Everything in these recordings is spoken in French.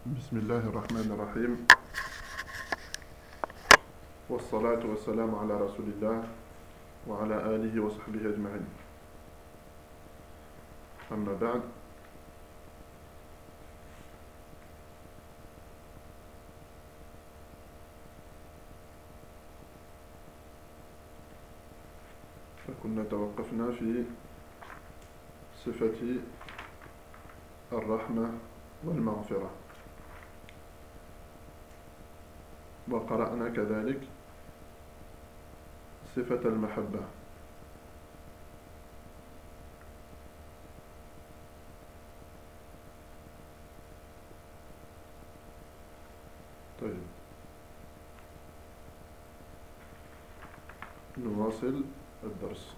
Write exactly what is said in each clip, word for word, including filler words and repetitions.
بسم الله الرحمن الرحيم، والصلاة والسلام على رسول الله وعلى آله وصحبه أجمعين. أما بعد، فكنا توقفنا في صفة الرحمة والمغفرة، وقرأنا كذلك صفة المحبة. طيب، نواصل الدرس.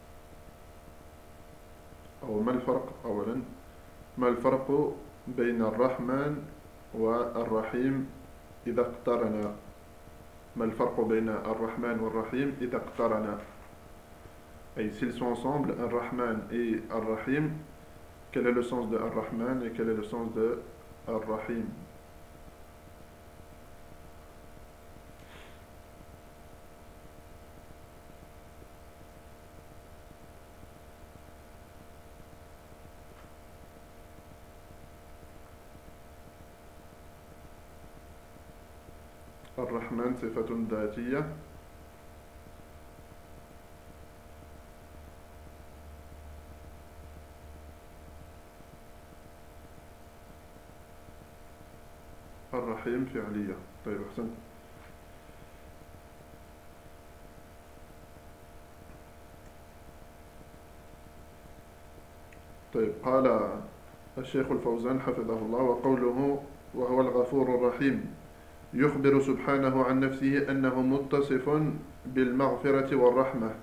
أو ما الفرق أولا ما الفرق بين الرحمن والرحيم إذا اقترنا؟ ما الفرق بين الرحمن والرحيم إذا اقترنا؟ أي s'ils sont ensemble, un Rahman et un Rahim, quel est le sens de Ar-Rahman et quel est le sens de Ar-Rahim? الرحمن صفة ذاتية، الرحيم فعلية. طيب، أحسنت. طيب، قال الشيخ الفوزان حفظه الله: وقوله وهو الغفور الرحيم يخبر سبحانه عن نفسه أنه متصف بالمغفرة والرحمة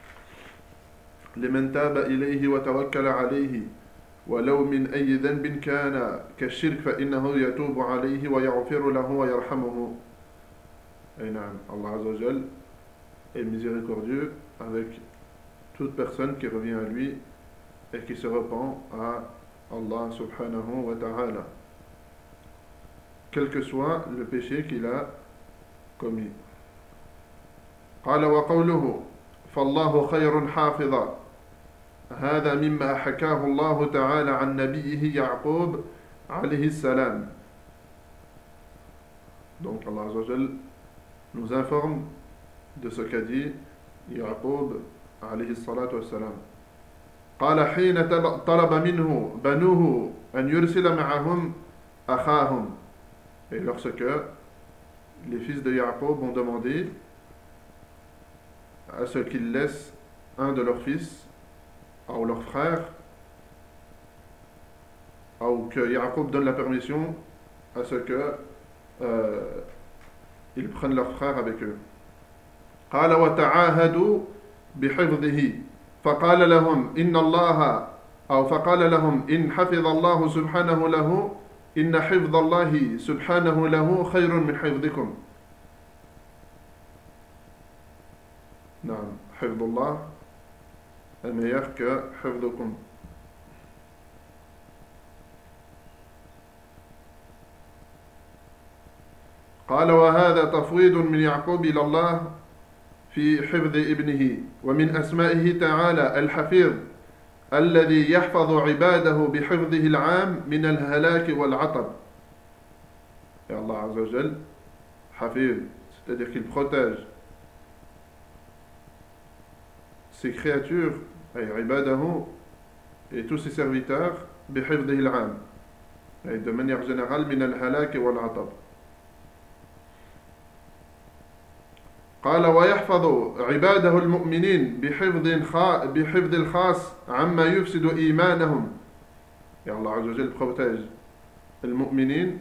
لمن تاب إليه وتوكل عليه، ولو من أي ذنب كان كالشرك فإنه يتوب عليه ويغفر له ويرحمه. أي نعم، Allah Azza wa Jal est miséricordieux avec toute personne qui revient à lui et qui se repent à Allah subhanahu wa ta'ala, quel que soit le péché qu'il a commis. قال وقوله فالله خير حافظا هذا مما حكاه الله تعالى عن نبيه يعقوب عليه السلام. Donc Allah Azza wa Jal nous informe de ce qu'a dit Yaqub عليه الصلاة والسلام. قال حين طلب منه بنوه أن يرسل معهم أخاهم. Et lorsque les fils de Yaqub ont demandé à ce qu'ils laissent un de leurs fils ou leur frère, ou que Yaqub donne la permission à ce que euh, ils prennent leur frère avec eux. قال وتعاهدوا بحفظه فقال لهم إن الله أو فقال لهم إن حفظ الله سبحانه له إن حفظ الله سبحانه له خير من حفظكم. نعم، حفظ الله est meilleur que حفظكم. قال وهذا تفويض من يعقوب إلى الله في حفظ ابنه، ومن أسمائه تعالى الحفيظ الذي يحفظ عباده بحفظه العام من الهلاك والعطب. Et Allah Azza wa Jal, Hafiz, c'est-à-dire qu'il protège ses créatures, et ibadahu, et tous ses serviteurs, بحفظه العام, et de manière générale, من الهلاك والعطب. قال ويحفظ عباده المؤمنين بحفظ خا بحفظ الخاص عما يفسد إيمانهم. Et Allah Azza wa Jal protège les mu'minin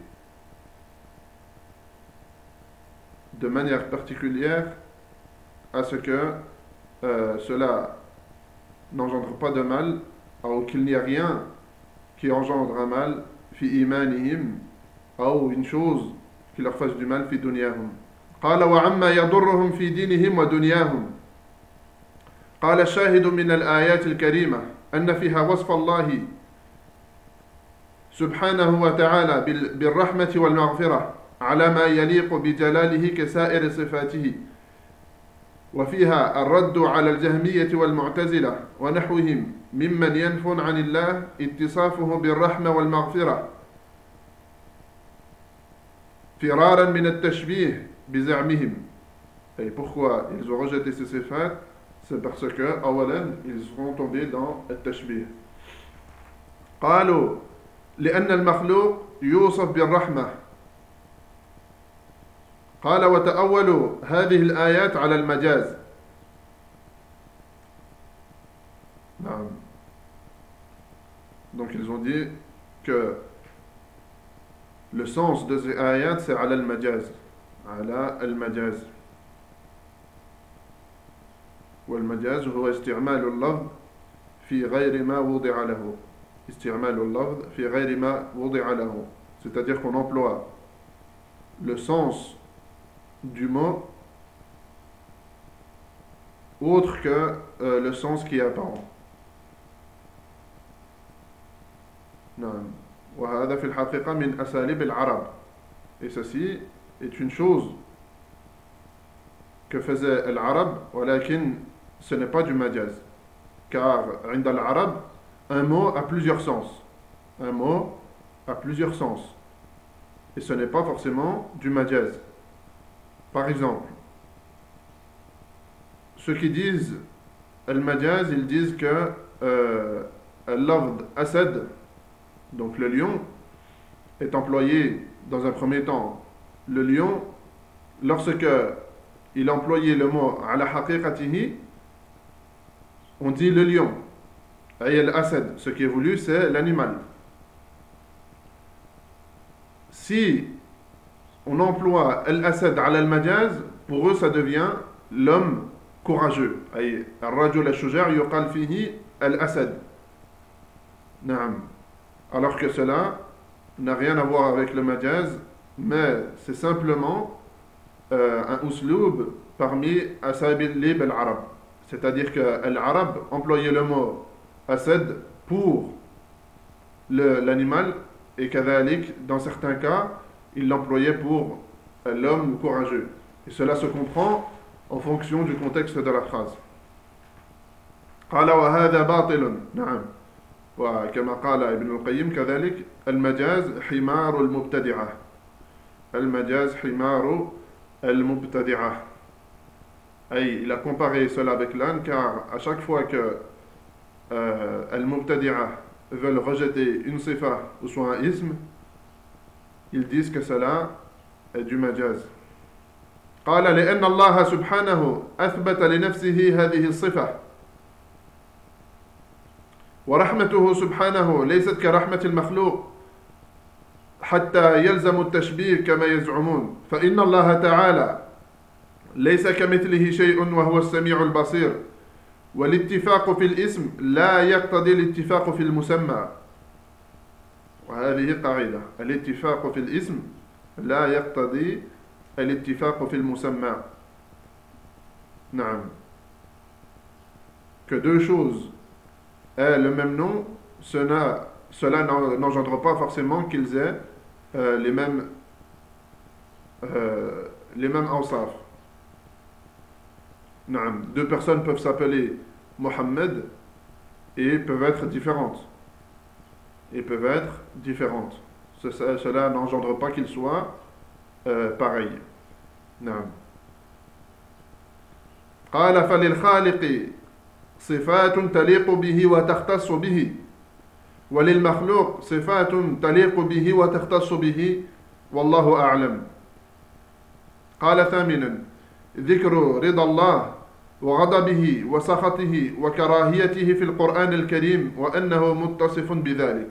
de manière particulière à ce que euh, cela n'engendre pas de mal, ou qu'il n'y a rien qui engendre un mal fi imanihim, ou une chose qui leur fasse du mal fi dunyahum. قال وعما يضرهم في دينهم ودنياهم. قال الشاهد من الآيات الكريمة أن فيها وصف الله سبحانه وتعالى بالرحمة والمغفرة على ما يليق بجلاله كسائر صفاته، وفيها الرد على الجهمية والمعتزلة ونحوهم ممن ينفون عن الله اتصافه بالرحمة والمغفرة فرارا من التشبيه بزعمهم. Et pourquoi ils ont rejeté ces sifat? C'est parce que, awalan, ils sont tombés dans le tashbih. قالوا لأن المخلوق يوصف بالرحمة. قال وتأولوا هذه الآيات على المجاز. نعم. Donc ils ont dit que le sens de ces ayats c'est على المجاز. على المجاز. والمجاز هو استعمال اللفظ في غير ما وضع له. استعمال اللفظ في غير ما وضع له. C'est-à-dire qu'on emploie le sens du mot autre que euh, le sens qui est apparent. نعم. وهذا في الحقيقة من أساليب العرب. Et ceci est une chose que faisait l'arabe, ولكن ce n'est pas du majaz. Car عند العرب un mot a plusieurs sens. Un mot a plusieurs sens. Et ce n'est pas forcément du majaz. Par exemple, ceux qui disent al-majaz, ils disent que euh, al-lafd asad, donc le lion, est employé dans un premier temps. Le lion, lorsque il employait le mot ala haqiqatihi, on dit le lion. Et al-asad, ce qui est voulu, c'est l'animal. Si on emploie al-asad ala al-majaz, pour eux ça devient l'homme courageux. Ay ar-rajul ash-shuja' yuqal fihi al-asad. Naam. Alors que cela n'a rien à voir avec le majaz, mais c'est simplement euh, un usloub parmi asabilib al-arab. C'est-à-dire que l'arabe employait le mot asad pour le, l'animal, et kadhalik, dans certains cas, il l'employait pour l'homme courageux. Et cela se comprend en fonction du contexte de la phrase. قال وهذا باطل. نعم. وكما قال ابن القيم كذلك المجاز حمار المبتدعة. المجاز حمار المبتدعة. أي il a comparé cela avec l'âne, car à chaque fois que euh, al-mubtadi'a veulent rejeter une sifa ou soit un ism, ils disent que cela est du majaz. قال لأن الله سبحانه أثبت لنفسه هذه الصفة ورحمته سبحانه ليست كرحمة المخلوق حتى يلزم التشبيه كما يزعمون فإن الله تعالى ليس كمثله شيء وهو السميع البصير والاتفاق في الاسم لا يقتضي الاتفاق في المسمى. وهذه قاعدة الاتفاق في الاسم لا يقتضي الاتفاق في المسمى. نعم. Que deux choses aient le même nom, cela, cela n'engendre pas forcément qu'ils aient euh, les mêmes euh, les mêmes awsaf. Naam. Deux personnes peuvent s'appeler Mohammed et peuvent être différentes. Et peuvent être différentes. Cela, cela n'engendre pas qu'ils soient euh, pareils. Naam. قال فللخالق صفات تليق به وتختص به وللمخلوق صفات تليق به وتختص به والله أعلم. قال ثامنا ذكر رضا الله وغضبه وسخطه وكراهيته في القرآن الكريم وأنه متصف بذلك.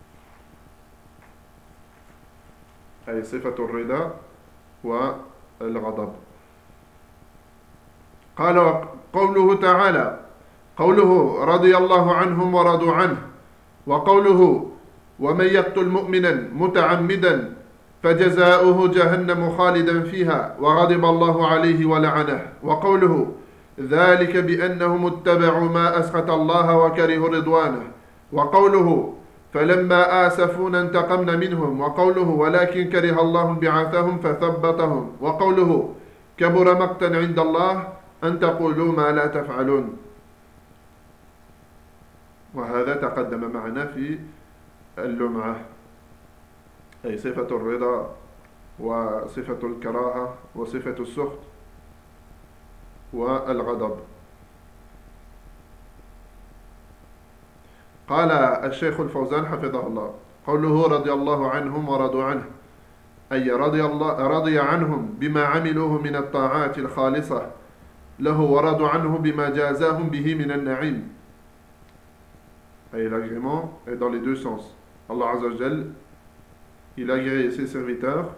أي صفة الرضا والغضب. قال قوله تعالى قوله رضي الله عنهم ورضوا عنه وقوله ومن يقتل مؤمنا متعمدا فجزاؤه جهنم خالدا فيها وغضب الله عليه ولعنه وقوله ذلك بأنهم اتبعوا ما أسخط الله وكرهوا رضوانه وقوله فلما آسفونا انتقمنا منهم وقوله ولكن كره الله بعثهم فثبطهم وقوله كبر مقتا عند الله أن تقولوا ما لا تفعلون. وهذا تقدم معنا في اللمعة، أي صفة الرضا وصفة الكراهة وصفة السخط والغضب. قال الشيخ الفوزان حفظه الله قوله رضي الله عنهم ورضوا عنه، أي رضي, الله رضي عنهم بما عملوه من الطاعات الخالصة له ورضوا عنه بما جازاهم به من النعيم. أي l'agrément est dans les deux sens. Allah Azza wa Jal, il agrée ses serviteurs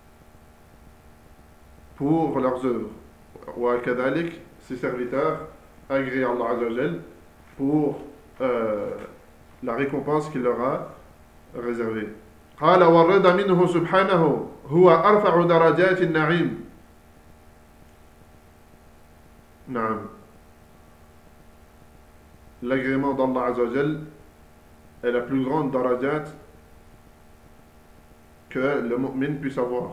pour leurs œuvres. وكذلك ses serviteurs agréent Allah Azza wa Jal pour euh, la récompense qu'il leur a réservée. قال والرضا منه سبحانه هو أرفع درجات النعيم. نعم. L'agrément d'Allah Azza wa Jal est la plus grande darajat que le mu'min puisse avoir.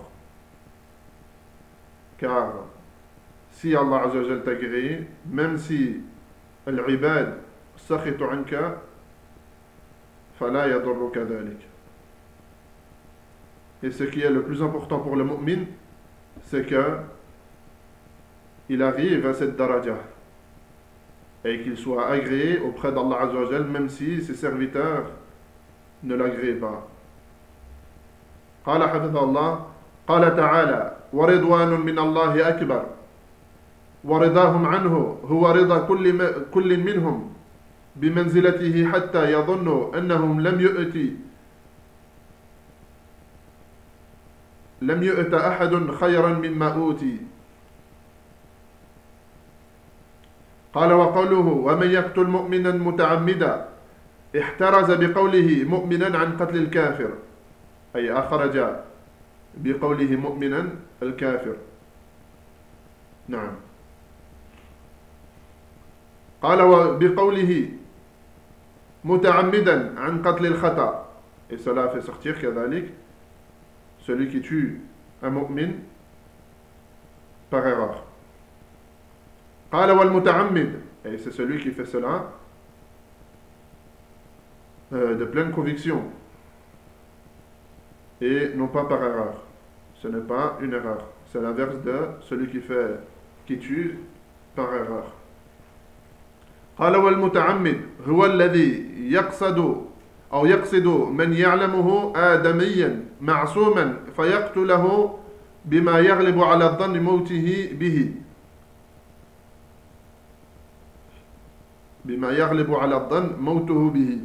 Car si Allah Azza wa Jal t'agrée, même si l'ibad sakhitu anka, fala yadurruka dhalik. Et ce qui est le plus important pour le mu'min, c'est que il arrive à cette daraja et qu'il soit agréé auprès d'Allah Azza wa Jal, même si ses serviteurs ne l'agréent pas. قال حفظه الله قال تعالى ورضوان من الله أكبر ورضاهم عنه هو رضا كل كل منهم بمنزلته حتى يظنوا أنهم لم يؤتي لم يؤت أحد خيرا مما أوتي. قال وقوله ومن يقتل مؤمنا متعمدا احترز بقوله مؤمنا عن قتل الكافر، أي أخرج بقوله مؤمنا الكافر. نعم. قال وبقوله متعمدا عن قتل الخطأ، et cela fait sortir كذلك celui qui tue un mu'min par erreur. قال والمتعمد، et c'est celui qui fait cela euh, de pleine conviction et non pas par erreur. Ce n'est pas une erreur, c'est l'inverse de celui qui fait qui tue par erreur. قال والمتعمد هو الذي يقصد أو يقصد من يعلمه آدميا معصوما فيقتله بما يغلب على الظن موته به بما يغلب على الظن موته به.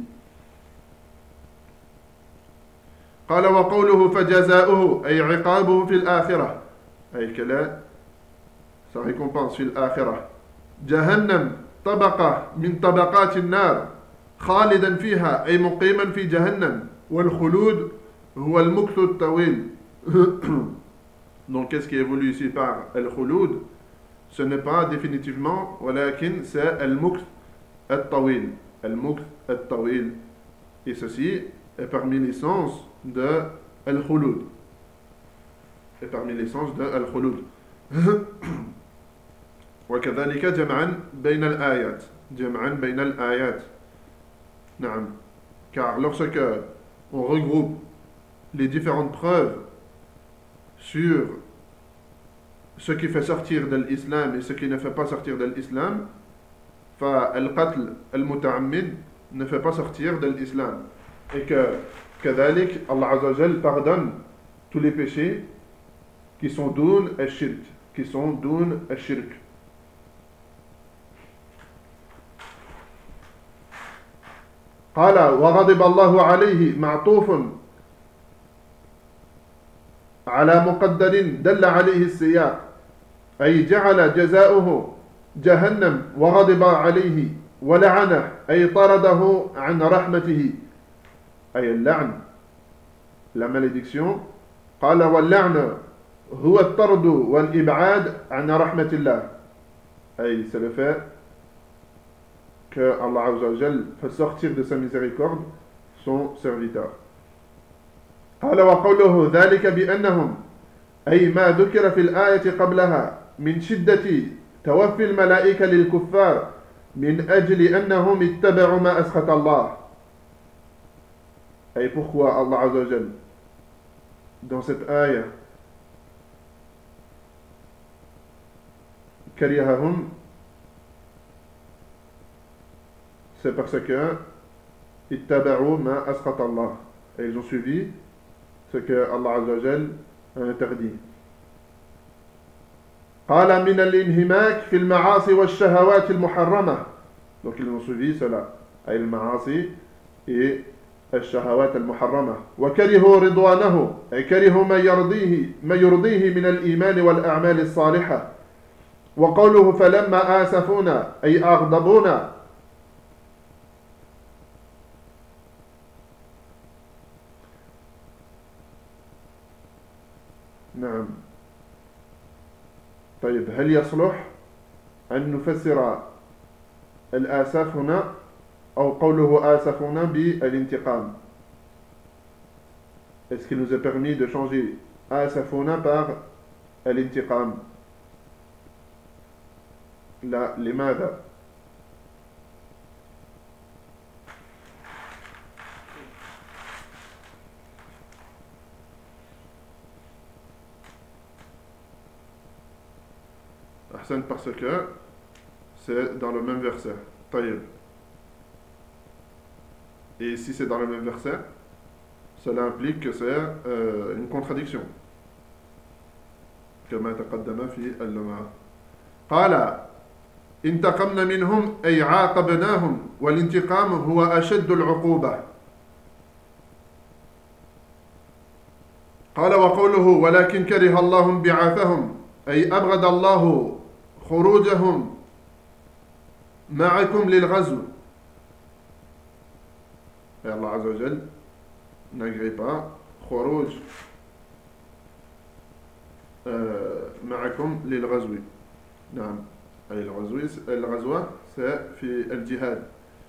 قال وقوله فجزاؤه أي عقابه في الآخرة، أي كلا sa récompense في الآخرة جهنم طبقة من طبقات النار خالدا فيها أي مقيما في جهنم والخلود هو المكث الطويل. Donc qu'est-ce qui est voulu ici par al-khulud? Ce n'est pas définitivement, ولكن c'est al-mukth al-tawil, al-mukth al-tawil. Et ceci est parmi les sens de al-khulud. Et parmi les sens de al-khulud. وكذلك جمعا بين الآيات، جمعا بين الآيات. نعم. Car lorsque on regroupe les différentes preuves sur ce qui fait sortir de l'islam et ce qui ne fait pas sortir de l'islam, فالقتل المتعمد ne fait pas sortir de l'islam. Et que كذلك Allah Azza wa Jal pardonne tous les péchés qui sont doun al-shirk, qui sont doun al-shirk. قال وغضب الله عليه معطوف على مقدر دل عليه السياق، أي جعل جزاؤه جهنم وغضب عليه ولعنه أي طرده عن رحمته، أي اللعن la malédiction. قال واللعن هو الطرد والإبعاد عن رحمة الله، أي c'est le fait que Allah Azza wa Jal fait sortir de sa miséricorde son serviteur. قال وقوله ذلك بأنهم أي ما ذكر في الآية قبلها من شدة توفي الملائكة للكفار من أجل أنهم اتبعوا ما أسخط الله. Et pourquoi Allah Azza wa Jal dans cette ayah karihahum, c'est parce que ittaba'u ma asqat Allah, et ils ont suivi ce que Allah Azza wa Jal a interdit. قال من الانهماك في المعاصي والشهوات المحرمة, donc ils ont suivi cela, أي المعاصي et الشهوات المحرمة. وكرهوا رضوانه, أي كرهوا ما يرضيه ما يرضيه من الإيمان والأعمال الصالحة. وقوله فلما آسفونا أي أغضبونا, نعم. طيب هل يصلح أن نفسر الآسف هنا أو قوله آسفونا بالانتقام? Est-ce qu'il nous est permis de changer آسفونا par الانتقام? لا, لماذا؟ أحسن, parce que c'est dans le même verset. طيب. Et si c'est dans le même verset, cela implique que c'est euh, une contradiction. كما تقدم في اللمعة. قال انتقمنا منهم أي عاقبناهم, والانتقام هو أشد العقوبة. قال وقوله ولكن كره الله انبعاثهم أي أبغض الله خروجهم معكم للغزو. Et Allah Azza wa Jal n'agrée pas خروج معكم للغزو. نعم, أي الغزوة c'est في الجهاد.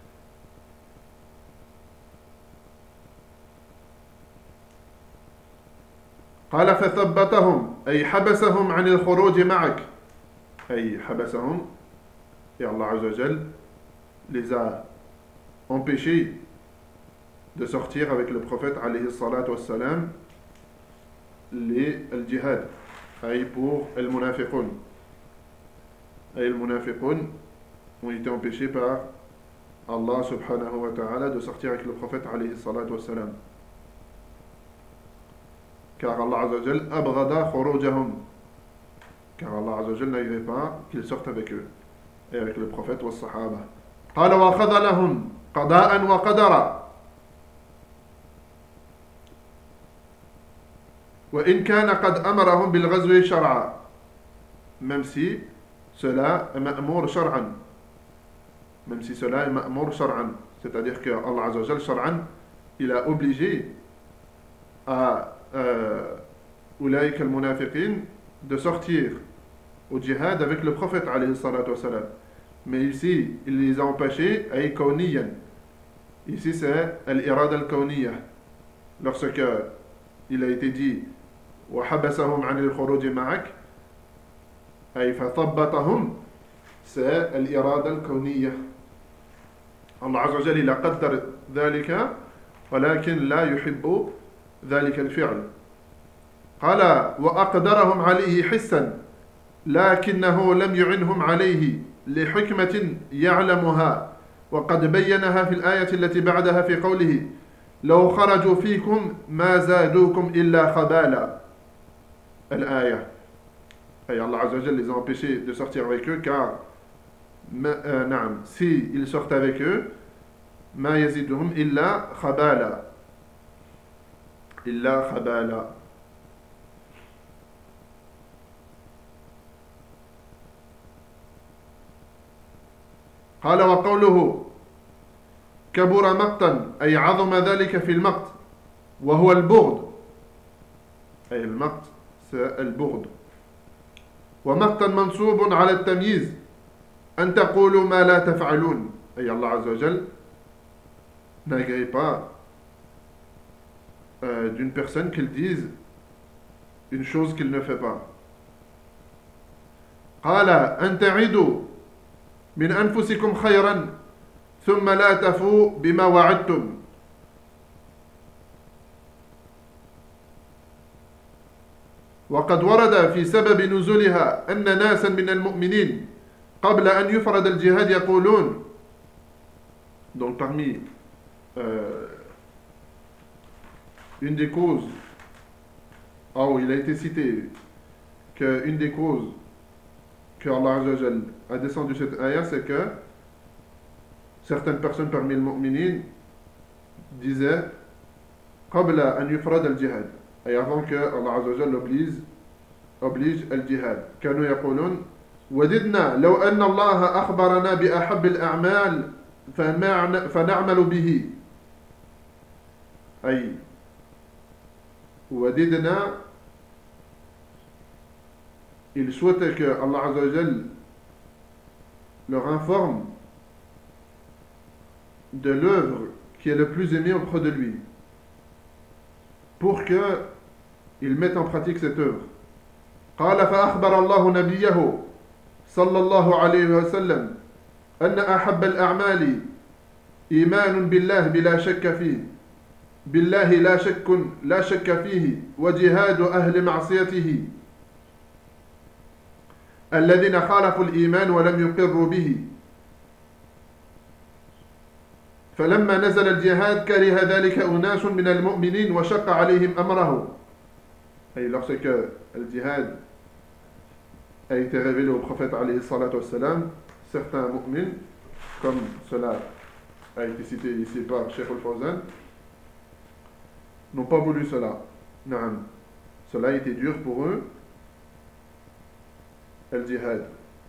قال فثبتهم أي حبسهم عن الخروج معك, أي حبسهم, et Allah Azza wa Jal les a empêchés de sortir avec le prophète alayhi salatu wassalam les al-jihad, أي pour al-munafiqun. Et les munafiqun ont été empêchés par Allah subhanahu wa ta'ala de sortir avec le prophète alayhi salatu wassalam. Car Allah Azza wa Jal abghada khurujahum, car Allah Azza wa Jal n'agrée pas qu'ils sortent avec eux et avec le prophète wa sahaba. قال وخذلهم قضاء وقدرا, وإن كان قد أمرهم بالغزو شرعا, même si cela est ma'mour shar'an, même si cela est ma'mour shar'an, c'est-à-dire que Allah Azza wa Jal shar'an, il a obligé à أولئك المنافقين de sortir au djihad avec le prophète alayhi salatu wassalam. Mais ici, il les a empêchés ay kawniyan. Ici, c'est al-irada al-kawniyya. Lorsque il a été dit وحبسهم عن الخروج معك أي فثبتهم, c'est الإرادة الكونية. الله عز وجل il a قدر ذلك ولكن لا يحب ذلك الفعل. قال وأقدرهم عليه حسا لكنه لم يعنهم عليه لحكمة يعلمها, وقد بينها في الآية التي بعدها في قوله لو خرجوا فيكم ما زادوكم إلا خبالا. الآية, et Allah Azza wa Jal les a empêchés de sortir avec eux car euh, نعم, si ils sortent avec eux ما يزيدهم إلا خبالا, إلا خبالا. قال وقوله كبر مقتا أي عظم ذلك في المقت, وهو البغض, أي المقت c'est البغض. ومقتا منصوب على التمييز أن تقولوا ما لا تفعلون, أي Allah Azza wa Jal n'agrée pas euh, d'une personne qu'il dise une chose qu'il ne fait pas. قال أن تعيدوا من أنفسكم خيرا ثم لا تفوا بما وعدتم. وقد ورد في سبب نزولها أن ناسا من المؤمنين قبل أن يفرض الجهاد يقولون. Donc parmi euh, une des causes, ah oui, il a été cité qu'une des causes que Allah Azza wa Jal a descendu cette ayah, c'est que certaines personnes parmi les mu'minin disaient قبل أن يفرض الجهاد, et avant que Allah Azza wa Jal oblige oblige الجهاد, كانوا يقولون وددنا لو أن الله أخبرنا بأحب الأعمال فنعمل به. أي وددنا, ils souhaitaient que Allah Azza wa Jal leur informe de l'œuvre qui est le plus aimée auprès de lui, pour qu'ils mettent en pratique cette œuvre. قال فأخبر الله نبيه صلى الله عليه وسلم أن أحب الأعمال إيمان بالله بلا شك فيه بالله لا شك لا شك فيه وجهاد أهل معصيته الذين خالفوا الإيمان ولم يقروا به. فلما نزل الجهاد كره ذلك أناس من المؤمنين وشق عليهم أمره. Et lorsque le djihad a été révélé au prophète alayhi salatu wassalam, certains mu'mins, comme cela a été cité ici par Cheikh al-Fawzan, n'ont pas voulu cela. Naam. Cela a été dur pour eux, le djihad.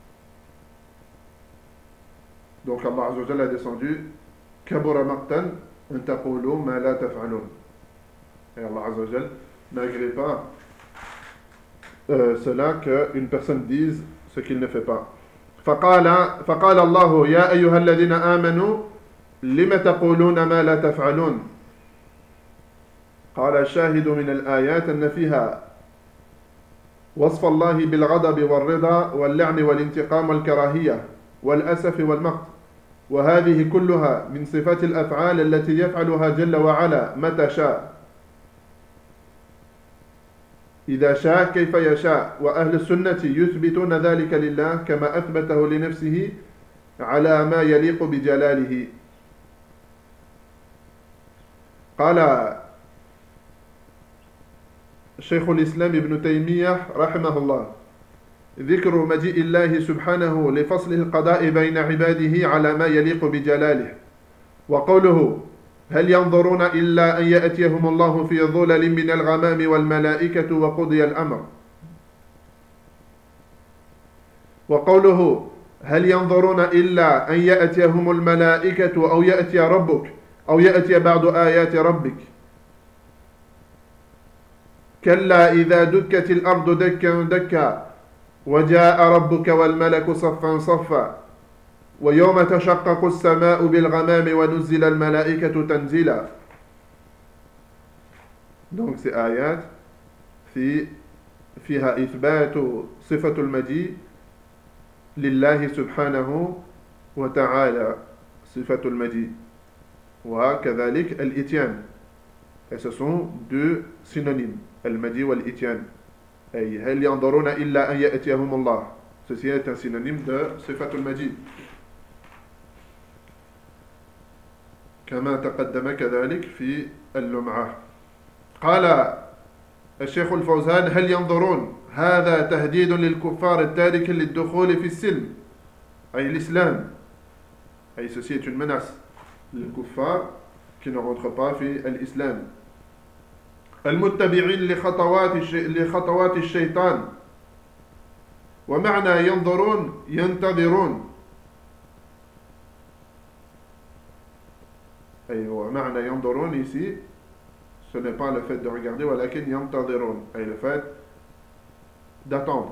Donc Allah Azza wa Jalla a descendu kabura maqtan an taqulu ma la taf'alun. Et Allah Azza wa Jalla n'agrée pas euh, cela qu'une personne dise ce qu'il ne fait pas. فقال فقال الله يا أيها الذين آمنوا لم تقولون ما لا تفعلون. قال الشاهد من الآيات أن فيها وصف الله بالغضب والرضا واللعن والانتقام والكراهية والأسف والمقت, وهذه كلها من صفات الأفعال التي يفعلها جل وعلا متى شاء إذا شاء كيف يشاء. وأهل السنة يثبتون ذلك لله كما أثبته لنفسه على ما يليق بجلاله. قال شيخ الإسلام ابن تيمية رحمه الله ذكر مجيء الله سبحانه لفصل القضاء بين عباده على ما يليق بجلاله. وقوله هل ينظرون إلا أن يأتيهم الله في ظلل من الغمام والملائكة وقضي الأمر. وقوله هل ينظرون إلا أن يأتيهم الملائكة أو يأتي ربك أو يأتي بعض آيات ربك. كلا إذا دكت الأرض دكا دكا وجاء ربك والملك صفا صفا ويوم تشقق السماء بالغمام ونزل الملائكة تنزيلا. Donc ces ayat في فيها إثبات صفة المجيء لله سبحانه وتعالى, صفة المجيء, وكذلك الإتيان. Et ce sont deux synonymes, المجيء والإتيان. أي هل ينظرون إلا أن يأتيهم الله. Ceci est un synonyme de صفة المجيء. كما تقدم كذلك في اللمعة. قال الشيخ الفوزان هل ينظرون هذا تهديد للكفار التارك للدخول في السلم أي الإسلام. أي ceci est une menace للكفار qui ne rentrent pas في الإسلام. المتبعين لخطوات لخطوات الشيطان. ومعنى ينظرون ينتظرون. أي ومعنى ينظرون ici ce n'est pas le fait de regarder ولكن ينتظرون أي le fait d'attendre.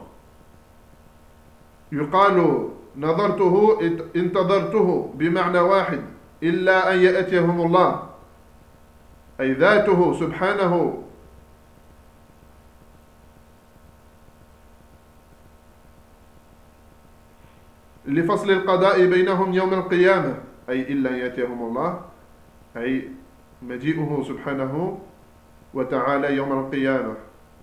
يقال نظرته انتظرته بمعنى واحد إلا أن يأتيهم الله. أي ذاته سبحانه لفصل القضاء بينهم يوم القيامة، أي إلا يأتيهم الله، أي مجيئه سبحانه وتعالى يوم القيامة.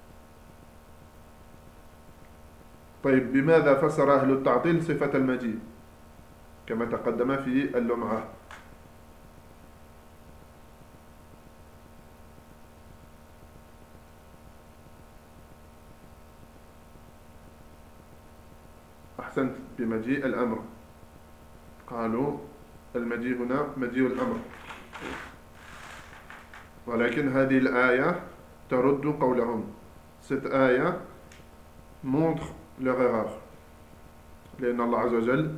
طيب بماذا فسر أهل التعطيل صفة المجيء كما تقدم في اللمعة؟ أحسنت، بمجيء الأمر. قالوا المجيء هنا مجيء الأمر، ولكن هذه الآية ترد قولهم. cette آية montre leur erreur، لأن الله عز وجل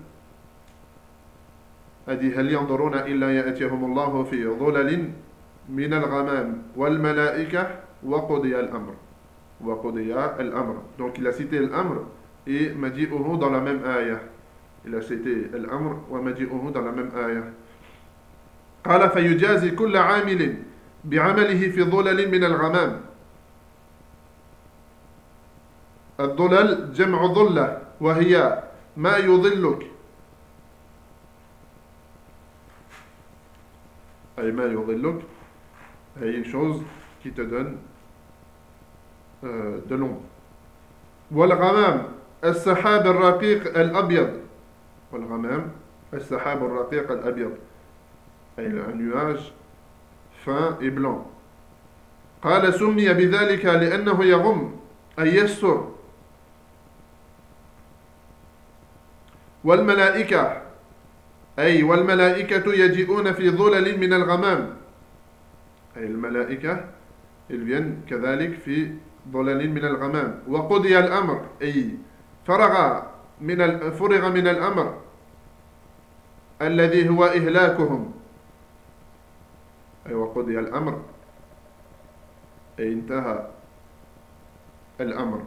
أدي هل ينظرون إلا يأتيهم الله في ظلل من الغمام والملائكة وقضي الأمر وقضي الأمر. Donc il a cité l'amr et مجيئه dans la même آية. Il a cité الأمر ومجيئه dans la même آية. قال فيجازي كل عامل بعمله في ظلل من الغمام. الظلل جمع ظلة وهي ما يظلك، أي ما يظلك أي une chose qui te donne euh, de l'ombre. والغمام السحاب الرقيق الأبيض، والغمام السحاب الرقيق الأبيض أي un nuage fin et blanc. قال سمي بذلك لأنه يغم أي يستر. والملائكة أي والملائكة يجيئون في ظلل من الغمام، أي الملائكة ils viennent كذلك في ظلل من الغمام. وقضي الأمر أي فرغ من فرغ من الأمر الذي هو إهلاكهم، أي وقضي الأمر أي انتهى الأمر.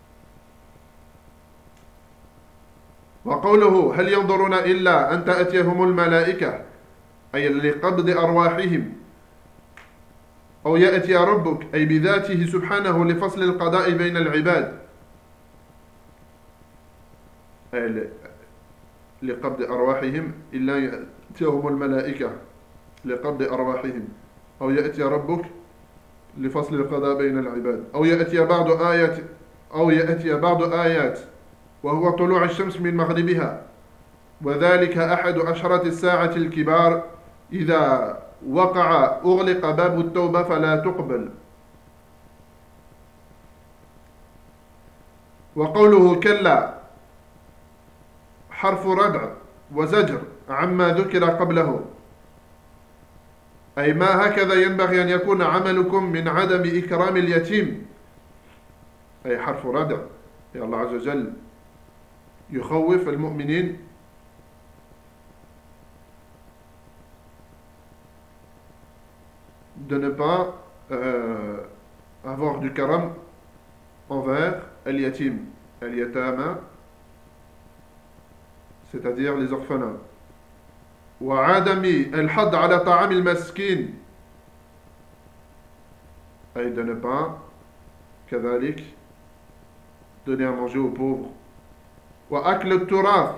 وقوله هل ينظرون إلا أن تأتيهم الملائكة أي لقبض أرواحهم، أو يأتي ربك أي بذاته سبحانه لفصل القضاء بين العباد، أي لقبض أرواحهم إلا يأتيهم الملائكة لقبض أرواحهم، أو يأتي ربك لفصل القضاء بين العباد، أو يأتي بعض آيات أو يأتي بعض آيات وهو طلوع الشمس من مغربها، وذلك أحد عشرة الساعة الكبار، إذا وقع أغلق باب التوبة فلا تقبل. وقوله كلا حرف ردع وزجر عما ذكر قبله، أي ما هكذا ينبغي أن يكون عملكم من عدم إكرام اليتيم، أي حرف ردع. يا الله عز وجل يخوف المؤمنين de ne pas euh, avoir du karam envers al-yatim, al-yatama, c'est-à-dire les orphelins. وعدم الحض على طعام المسكين، أي de ne pas كذلك donner à manger aux pauvres. وأكل التراث،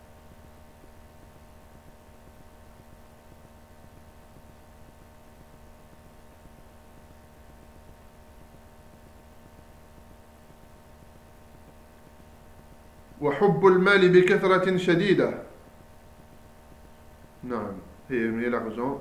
وحب المال بكثرة شديدة. نعم هي من l'argent.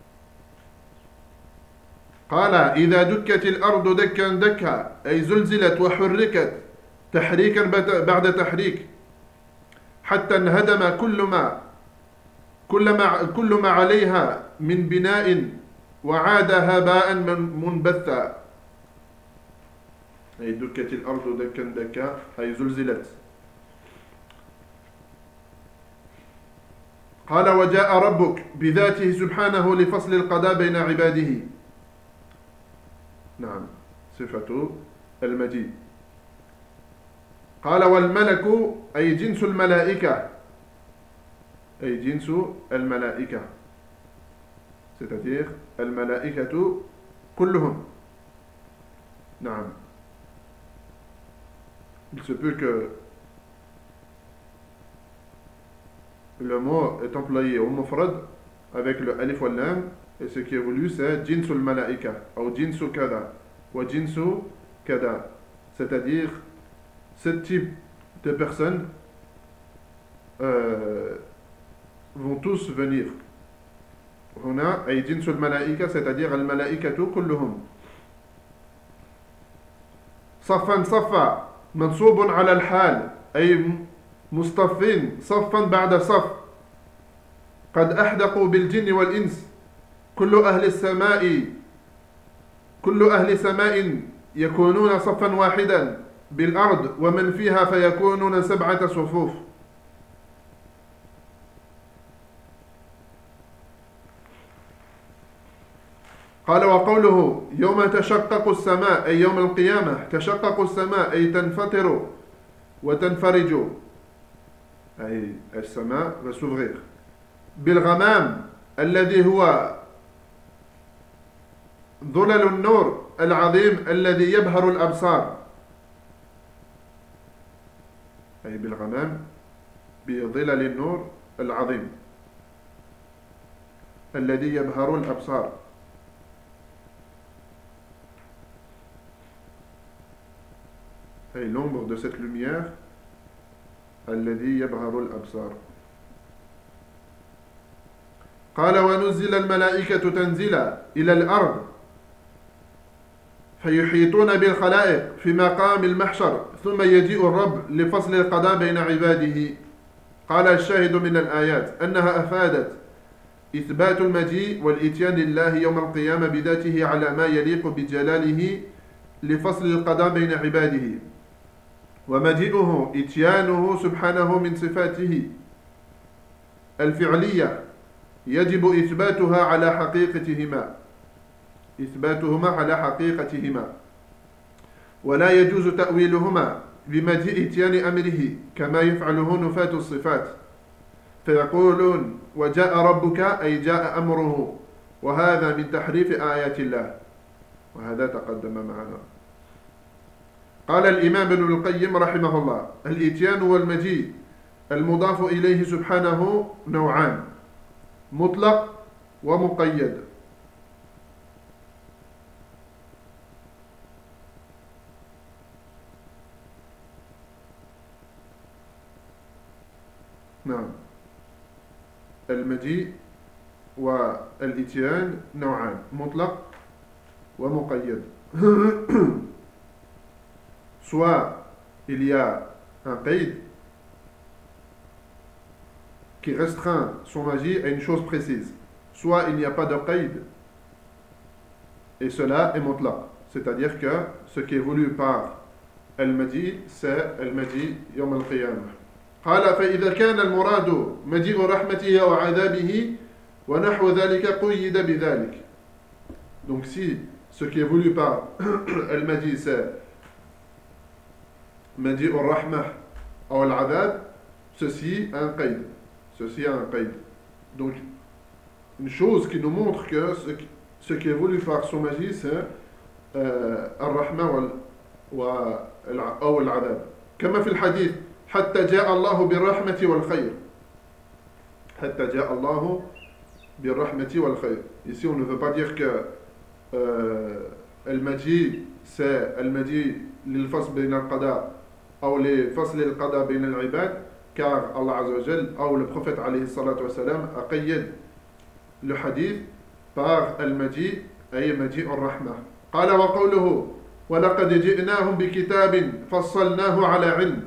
قال إذا دكت الأرض دكا دكا أي زلزلت وحركت تحريكا بعد تحريك، حتى انهدم كل ما كل ما كل ما عليها من بناء وعاد هباء منبثا. أي دكت الأرض دكا دكا أي زلزلت. قال وجاء ربك بذاته سبحانه لفصل القضاء بين عباده. نعم صفة المجيء. قال والملك أي جنس الملائكة، أي جنس الملائكة، c'est-à-dire الملائكة كلهم. نعم. Il se peut que le mot est employé au mufrad avec le alif wal lam, et ce qui est voulu c'est jinsul malaika ou jinsu kada ou jinsu kada, c'est-à-dire ce type de personnes euh, vont tous venir. هنا أي جنس الملائكة c'est-à-dire الملائكة كلهم. صفا صفا منصوب على الحال أي مصطفين صفا بعد صف، قد أحدقوا بالجن والإنس، كل أهل السماء كل أهل سماء يكونون صفا واحدا بالأرض ومن فيها فيكونون سبعة صفوف. قال وقوله يوم تشقق السماء أي يوم القيامة، تشقق السماء أي تنفطر وتنفرج، أي السماء va s'ouvrir. بالغمام الذي هو ظلل النور العظيم الذي يبهر الأبصار، أي بالغمام بظلل النور العظيم الذي يبهر الأبصار. أي l'ombre de cette lumière الذي يبهر الأبصار. قال ونزل الملائكة تنزيلا إلى الأرض فيحيطون بالخلائق في مقام المحشر ثم يجيء الرب لفصل القضاء بين عباده. قال الشاهد من الآيات أنها أفادت إثبات المجيء والإتيان لله يوم القيامة بذاته على ما يليق بجلاله لفصل القضاء بين عباده، ومجيئه إتيانه سبحانه من صفاته الفعلية يجب إثباتها على حقيقتهما إثباتهما على حقيقتهما، ولا يجوز تأويلهما بمجيء إتيان أمره كما يفعله نفاة الصفات، فيقولون وجاء ربك أي جاء أمره، وهذا من تحريف آيات الله، وهذا تقدم معنا. قال الإمام ابن القيم رحمه الله الإتيان والمجيء المضاف إليه سبحانه نوعان، مطلق ومقيد. نعم، المجيء والإتيان نوعان، مطلق ومقيد. Soit il y a un qaïd qui restreint son magie à une chose précise, soit il n'y a pas de qaïd et cela est mutlaq, c'est-à-dire que ce qui est voulu par al-maji c'est al-maji yawm al-qiyamah. قال فإذا كان المراد مجيء رحمته وعذابه ونحو ذلك قيد بذلك. Donc si ce qui est voulu par al-maji c'est Maji al-Rahmah ou al-Adab, ceci a un qaïd. Ceci a un qaïd. Donc, une chose qui nous montre que ce qui, ce qui est voulu par son magie, c'est euh, al-Rahmah ou al-Adab. Comme في الحديث حتى جاء الله بالرحمة والخير. حتى جاء الله بالرحمة والخير. Ici, on ne veut pas dire que euh, al-Maji, c'est al-Maji للفصل بين القضاء أو لفصل القضاء بين العباد، car Allah Azza wa Jal ou le prophète alayhi salatu wa salam a qayyad le hadith par al-maji ay maji ar-rahmah. قال وقوله ولقد جئناهم بكتاب فصلناه على علم.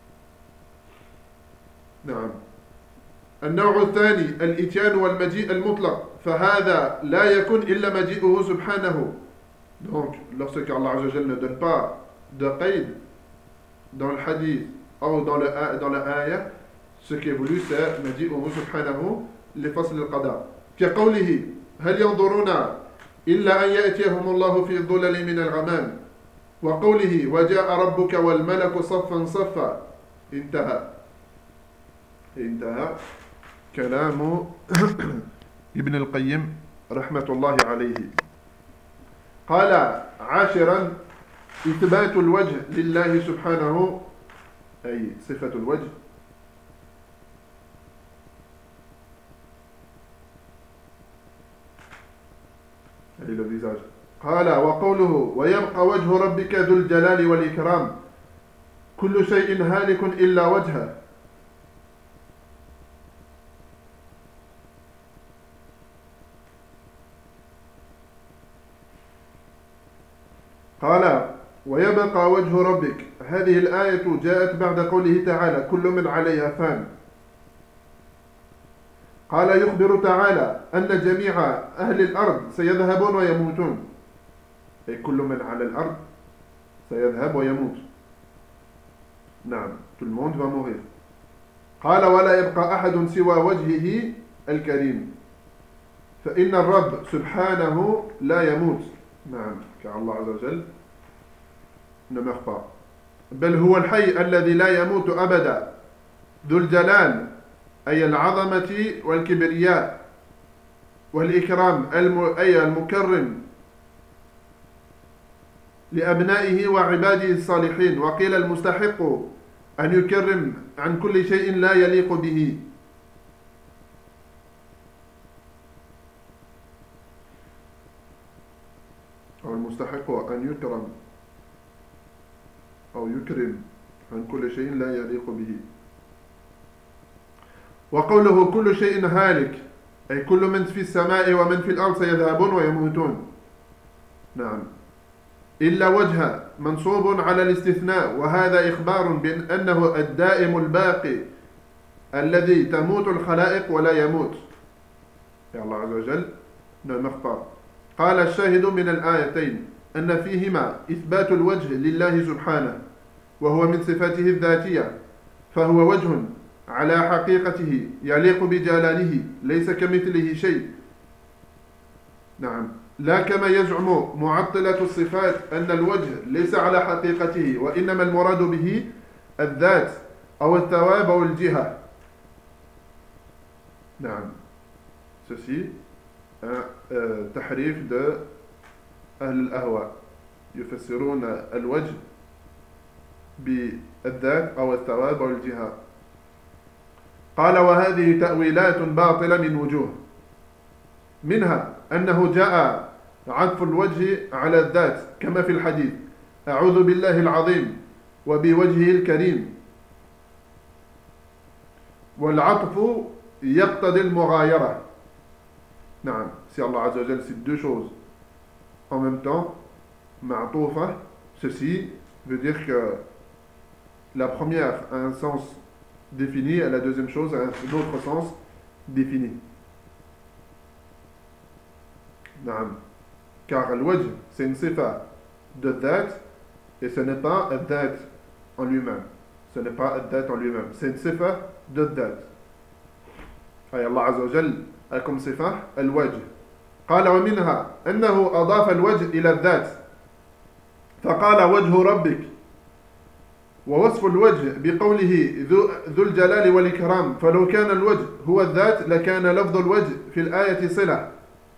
نعم. النوع الثاني الإتيان والمجيء المطلق، فهذا لا يكون إلا مجيئه سبحانه. Donc lorsque Allah Azza wa Jal ne donne pas de qaïd dans le hadith ou dans le dans la ayah, ce qui est voulu c'est maji'uhu subhanahu li fasl al-qada. كقوله هل ينظرون إلا أن يأتيهم الله في الظلل من الغمام، وقوله وجاء ربك والملك صفا صفا. انتهى انتهى كلام ابن القيم رحمة الله عليه. قال عاشرا إثبات الوجه لله سبحانه أي صفة الوجه أي le visage قال وقوله ويبقى وجه ربك ذو الجلال والإكرام كل شيء هالك إلا وجهه قال ويبقى وجه ربك هذه الآية جاءت بعد قوله تعالى كل من عليها فان قال يخبر تعالى أن جميع أهل الأرض سيذهبون ويموتون أي كل من على الأرض سيذهب ويموت نعم tout le monde va mourir قال ولا يبقى أحد سوى وجهه الكريم فإن الرب سبحانه لا يموت نعم car Allah عز وجل ne meurt pas بل هو الحي الذي لا يموت أبدا ذو الجلال أي العظمة والكبرياء والإكرام أي المكرم لأبنائه وعباده الصالحين وقيل المستحق أن يكرم عن كل شيء لا يليق به أو المستحق أن يكرم أو يكرم عن كل شيء لا يليق به وقوله كل شيء هالك أي كل من في السماء ومن في الأرض سيذهبون ويموتون نعم إلا وجه منصوب على الاستثناء وهذا إخبار بأنه الدائم الباقي الذي تموت الخلائق ولا يموت يا الله عز وجل ne meurt pas قال الشاهد من الآيتين أن فيهما إثبات الوجه لله سبحانه وهو من صفاته الذاتية فهو وجه على حقيقته يليق بجلاله ليس كمثله شيء نعم لا كما يزعم معطلة الصفات أن الوجه ليس على حقيقته وإنما المراد به الذات أو الثواب أو الجهة نعم ceci un تحريف de أهل الأهواء يفسرون الوجه بالذات أو الثواب أو الجهة قال وهذه تأويلات باطلة من وجوه منها أنه جاء عطف الوجه على الذات كما في الحديث أعوذ بالله العظيم وبوجهه الكريم والعطف يقتضي المغايرة نعم si Allah Azza wa Jal cite deux choses en même temps معطوفة ceci veut dire que la première a un sens défini et la deuxième chose a un autre sens défini نعم car الوجه c'est une sifa de dhat et ce n'est pas un dhat en lui-même ce n'est pas un dhat en lui-même c'est une sifa de dhat أي الله عز وجل a comme sifa الوجه قال ومنها أنه أضاف الوجه إلى الذات فقال وجه ربك ووصف الوجه بقوله ذو, ذو الجلال والإكرام فلو كان الوجه هو الذات لكان لفظ الوجه في الآية صلة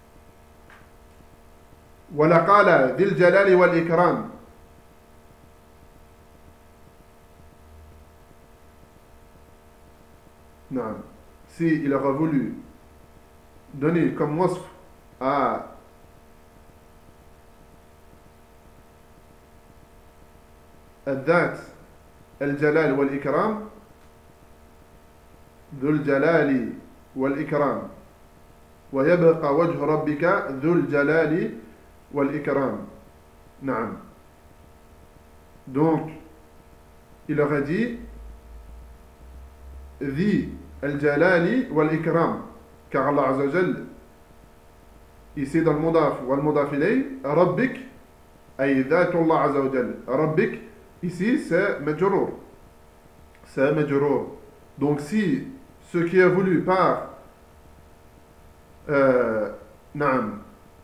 ولقال ذي الجلال والإكرام نعم si il aurait voulu donner comme wasf à الذات الجلال والإكرام ذو الجلال والإكرام ويبقى وجه ربك ذو الجلال والإكرام نعم donc il aurait dit ذي الجلال والإكرام car Allah Azza wa Jal ici dans le mudaf wal mudaf ilay rabbik ay dhatullah Azza wa Jal rabbik ici c'est majrour c'est majrour donc si ce qui est voulu par euh, naam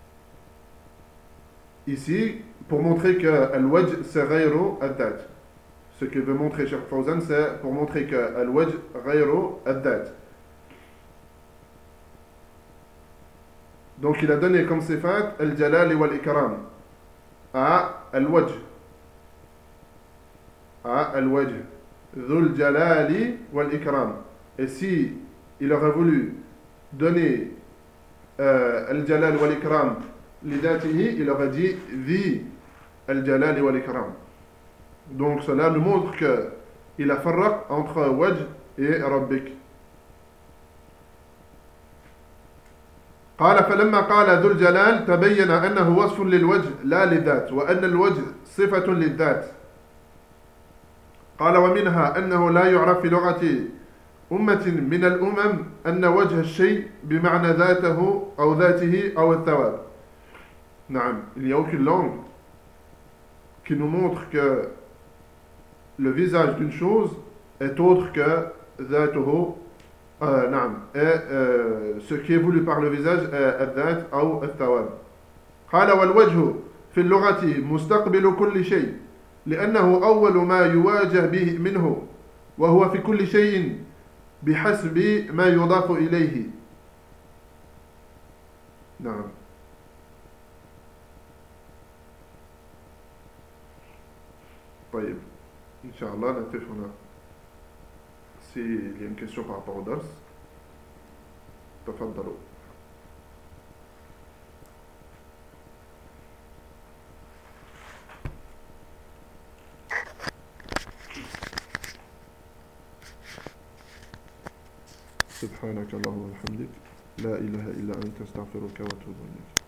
ici pour montrer que al-wajh c'est ghayru ad-dat ce que veut montrer Cheikh Fawzan c'est pour montrer que al-wajh ghayru ad-dat donc il a donné comme sifat al-jalal wal-ikram à al-wajh, à al-wajh, dhul jalali wal ikram. Et si il aurait voulu donner euh, al-jalal wal ikram lidatihi, il aurait dit dhi al-jalal wal ikram. Donc cela nous montre que il a farraq entre wajh et rabbik. قال فلما قال ذو الجلال تبين أنه وصف للوجه لا للذات وأن الوجه صفة للذات. قال ومنها أنه لا يعرف في لغة أمة من الأمم أن وجه الشيء بمعنى ذاته أو ذاته أو الثواب. نعم, il n'y a aucune langue qui nous montre que le visage d'une chose est autre que ذاته. آه نعم آه ce qui est voulu par le visage الذات أو الثواب. قال والوجه في اللغة مستقبل كل شيء لأنه أول ما يواجه به منه وهو في كل شيء بحسب ما يضاف إليه. نعم. طيب إن شاء الله نكتفي هنا. s'il y a une question par rapport au dars, تفضلوا. سبحانك اللهم وبحمدك لا إله إلا أنت استغفرك وأتوب إليك.